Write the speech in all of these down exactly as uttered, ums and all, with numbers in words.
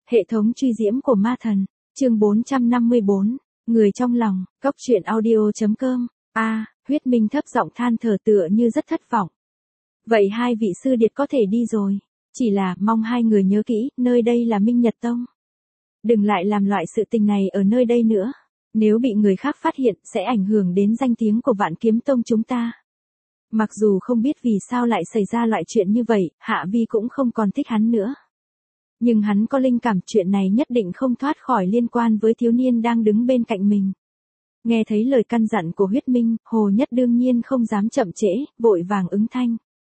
Hệ thống truy diễm của ma thần, chương bốn trăm năm mươi bốn, người trong lòng, cốc truyện audio.com, a, à, Huyết Minh thấp giọng than thở tựa như rất thất vọng. Vậy hai vị sư điệt có thể đi rồi, chỉ là mong hai người nhớ kỹ, nơi đây là Minh Nhật Tông. Đừng lại làm loại sự tình này ở nơi đây nữa, nếu bị người khác phát hiện sẽ ảnh hưởng đến danh tiếng của Vạn Kiếm Tông chúng ta. Mặc dù không biết vì sao lại xảy ra loại chuyện như vậy, Hạ Vi cũng không còn thích hắn nữa. Nhưng hắn có linh cảm chuyện này nhất định không thoát khỏi liên quan với thiếu niên đang đứng bên cạnh mình. Nghe thấy lời căn dặn của Huyết Minh, Hồ Nhất đương nhiên không dám chậm trễ, vội vàng ứng thanh.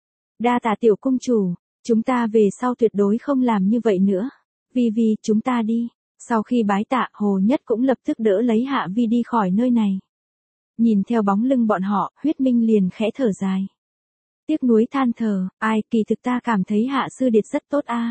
Đa tạ tiểu cung chủ, chúng ta về sau tuyệt đối không làm như vậy nữa. Vi Vi, chúng ta đi. Sau khi bái tạ, Hồ Nhất cũng lập tức đỡ lấy Hạ Vi đi khỏi nơi này. Nhìn theo bóng lưng bọn họ, Huyết Minh liền khẽ thở dài. Tiếc nuối than thở, ai, kỳ thực ta cảm thấy Hạ sư điệt rất tốt a.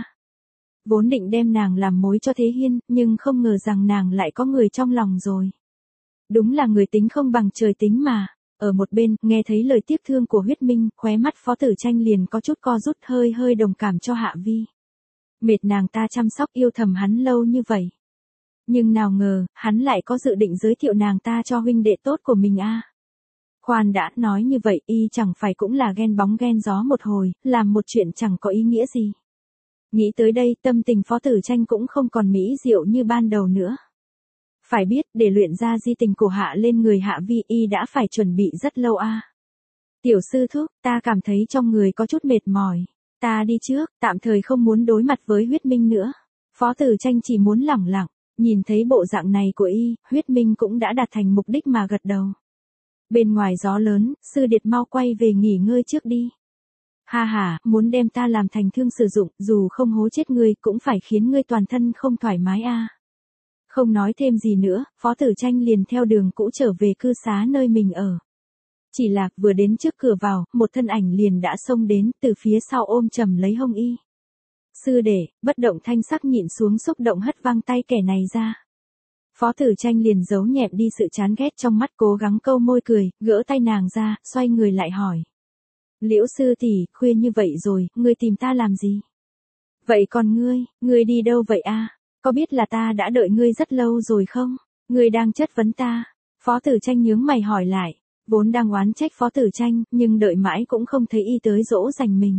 Vốn định đem nàng làm mối cho Thế Hiên, nhưng không ngờ rằng nàng lại có người trong lòng rồi. Đúng là người tính không bằng trời tính mà. Ở một bên, nghe thấy lời tiếc thương của Huyết Minh, khóe mắt Phó Tử Tranh liền có chút co rút, hơi hơi đồng cảm cho Hạ Vi. Mệt nàng ta chăm sóc yêu thầm hắn lâu như vậy. Nhưng nào ngờ, hắn lại có dự định giới thiệu nàng ta cho huynh đệ tốt của mình a. À. Khoan đã, nói như vậy, y chẳng phải cũng là ghen bóng ghen gió một hồi, làm một chuyện chẳng có ý nghĩa gì. Nghĩ tới đây, tâm tình Phó Tử Tranh cũng không còn mỹ diệu như ban đầu nữa. Phải biết, để luyện ra di tình của Hạ lên người Hạ Vi, y đã phải chuẩn bị rất lâu a. À. Tiểu sư thúc, ta cảm thấy trong người có chút mệt mỏi. Ta đi trước, tạm thời không muốn đối mặt với Huyết Minh nữa. Phó Tử Tranh chỉ muốn lẳng lặng, nhìn thấy bộ dạng này của y, Huyết Minh cũng đã đạt thành mục đích mà gật đầu. Bên ngoài gió lớn, sư điệt mau quay về nghỉ ngơi trước đi. Ha ha, muốn đem ta làm thành thương sử dụng, dù không hố chết ngươi cũng phải khiến ngươi toàn thân không thoải mái a. À. Không nói thêm gì nữa, Phó Tử Tranh liền theo đường cũ trở về cư xá nơi mình ở. Chỉ là vừa đến trước cửa vào, một thân ảnh liền đã xông đến từ phía sau ôm chầm lấy hông y. Sư đệ, bất động thanh sắc nhịn xuống xúc động hất văng tay kẻ này ra. Phó Tử Tranh liền giấu nhẹm đi sự chán ghét trong mắt, cố gắng câu môi cười, gỡ tay nàng ra, xoay người lại hỏi. Liễu sư tỷ, khuya như vậy rồi, ngươi tìm ta làm gì? Vậy còn ngươi, ngươi đi đâu vậy a? À? Có biết là ta đã đợi ngươi rất lâu rồi không? Ngươi đang chất vấn ta. Phó Tử Tranh nhướng mày hỏi lại. Vốn đang oán trách Phó Tử Tranh, nhưng đợi mãi cũng không thấy y tới dỗ dành mình.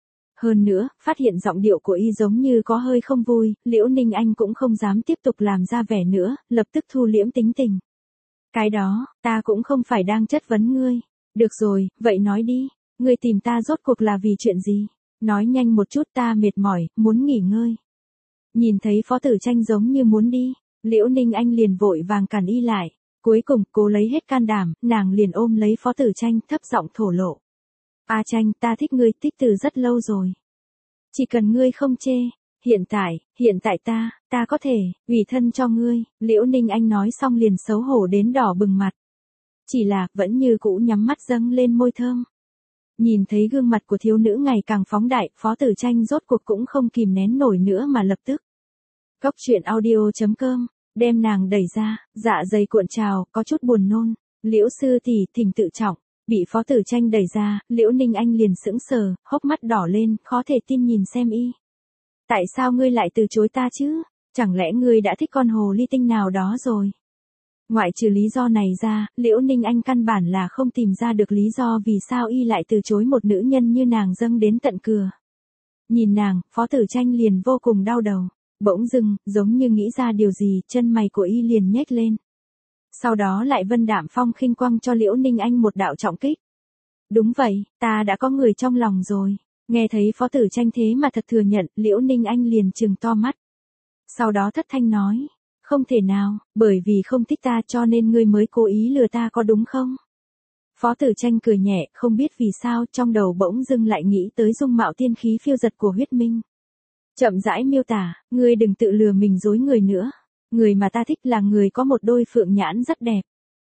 Hơn nữa, phát hiện giọng điệu của y giống như có hơi không vui, Liễu Ninh Anh cũng không dám tiếp tục làm ra vẻ nữa, lập tức thu liễm tính tình. Cái đó, ta cũng không phải đang chất vấn ngươi. Được rồi, vậy nói đi, ngươi tìm ta rốt cuộc là vì chuyện gì? Nói nhanh một chút, ta mệt mỏi, muốn nghỉ ngơi. Nhìn thấy Phó Tử Tranh giống như muốn đi, Liễu Ninh Anh liền vội vàng cản y lại. Cuối cùng, cố lấy hết can đảm, nàng liền ôm lấy Phó Tử Tranh, thấp giọng thổ lộ. A Tranh, ta thích ngươi, thích từ rất lâu rồi. Chỉ cần ngươi không chê, hiện tại, hiện tại ta, ta có thể, ủy thân cho ngươi. Liễu Ninh Anh nói xong liền xấu hổ đến đỏ bừng mặt. Chỉ là, vẫn như cũ nhắm mắt dâng lên môi thơm. Nhìn thấy gương mặt của thiếu nữ ngày càng phóng đại, Phó Tử Tranh rốt cuộc cũng không kìm nén nổi nữa mà lập tức. Cốc truyện audio.com, đem nàng đẩy ra, dạ dày cuộn trào, có chút buồn nôn. Liễu sư tỷ, thỉnh tự trọng. Bị Phó Tử Tranh đẩy ra, Liễu Ninh Anh liền sững sờ, hốc mắt đỏ lên, khó thể tin nhìn xem y. Tại sao ngươi lại từ chối ta chứ? Chẳng lẽ ngươi đã thích con hồ ly tinh nào đó rồi? Ngoại trừ lý do này ra, Liễu Ninh Anh căn bản là không tìm ra được lý do vì sao y lại từ chối một nữ nhân như nàng dâng đến tận cửa. Nhìn nàng, Phó Tử Tranh liền vô cùng đau đầu. Bỗng dưng, giống như nghĩ ra điều gì, chân mày của y liền nhếch lên. Sau đó lại vân đạm phong khinh quăng cho Liễu Ninh Anh một đạo trọng kích. Đúng vậy, ta đã có người trong lòng rồi. Nghe thấy Phó Tử Tranh thế mà thật thừa nhận, Liễu Ninh Anh liền trừng to mắt. Sau đó thất thanh nói, không thể nào, bởi vì không thích ta cho nên ngươi mới cố ý lừa ta có đúng không? Phó Tử Tranh cười nhẹ, không biết vì sao trong đầu bỗng dưng lại nghĩ tới dung mạo tiên khí phiêu giật của Huyết Minh. Chậm rãi miêu tả, ngươi đừng tự lừa mình dối người nữa. Người mà ta thích là người có một đôi phượng nhãn rất đẹp.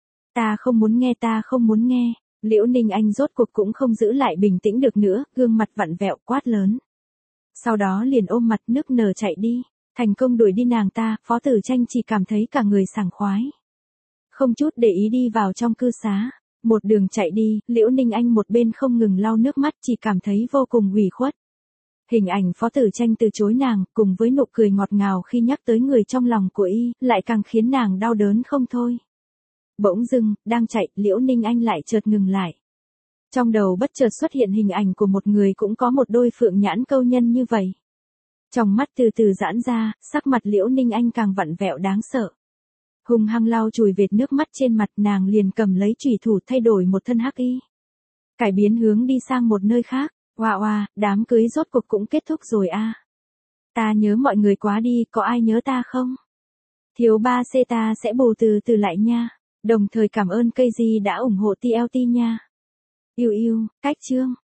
Ta không muốn nghe, ta không muốn nghe. Liễu Ninh Anh rốt cuộc cũng không giữ lại bình tĩnh được nữa, gương mặt vặn vẹo quát lớn. Sau đó liền ôm mặt nức nở chạy đi. Thành công đuổi đi nàng ta, Phó Tử Tranh chỉ cảm thấy cả người sảng khoái. Không chút để ý đi vào trong cư xá. Một đường chạy đi, Liễu Ninh Anh một bên không ngừng lau nước mắt, chỉ cảm thấy vô cùng ủy khuất. Hình ảnh Phó Tử Tranh từ chối nàng, cùng với nụ cười ngọt ngào khi nhắc tới người trong lòng của y, lại càng khiến nàng đau đớn không thôi. Bỗng dưng, đang chạy, Liễu Ninh Anh lại chợt ngừng lại. Trong đầu bất chợt xuất hiện hình ảnh của một người cũng có một đôi phượng nhãn câu nhân như vậy. Trong mắt từ từ giãn ra, sắc mặt Liễu Ninh Anh càng vặn vẹo đáng sợ. Hung hăng lau chùi vệt nước mắt trên mặt, nàng liền cầm lấy chùy thủ thay đổi một thân hắc y. Cải biến hướng đi sang một nơi khác. Oa oa, đám cưới rốt cuộc cũng kết thúc rồi a. Ta nhớ mọi người quá đi, có ai nhớ ta không? Thiếu ba C ta sẽ bù từ từ lại nha. Đồng thời cảm ơn cây gì đã ủng hộ tê lờ tê nha. Yêu yêu, cách chương.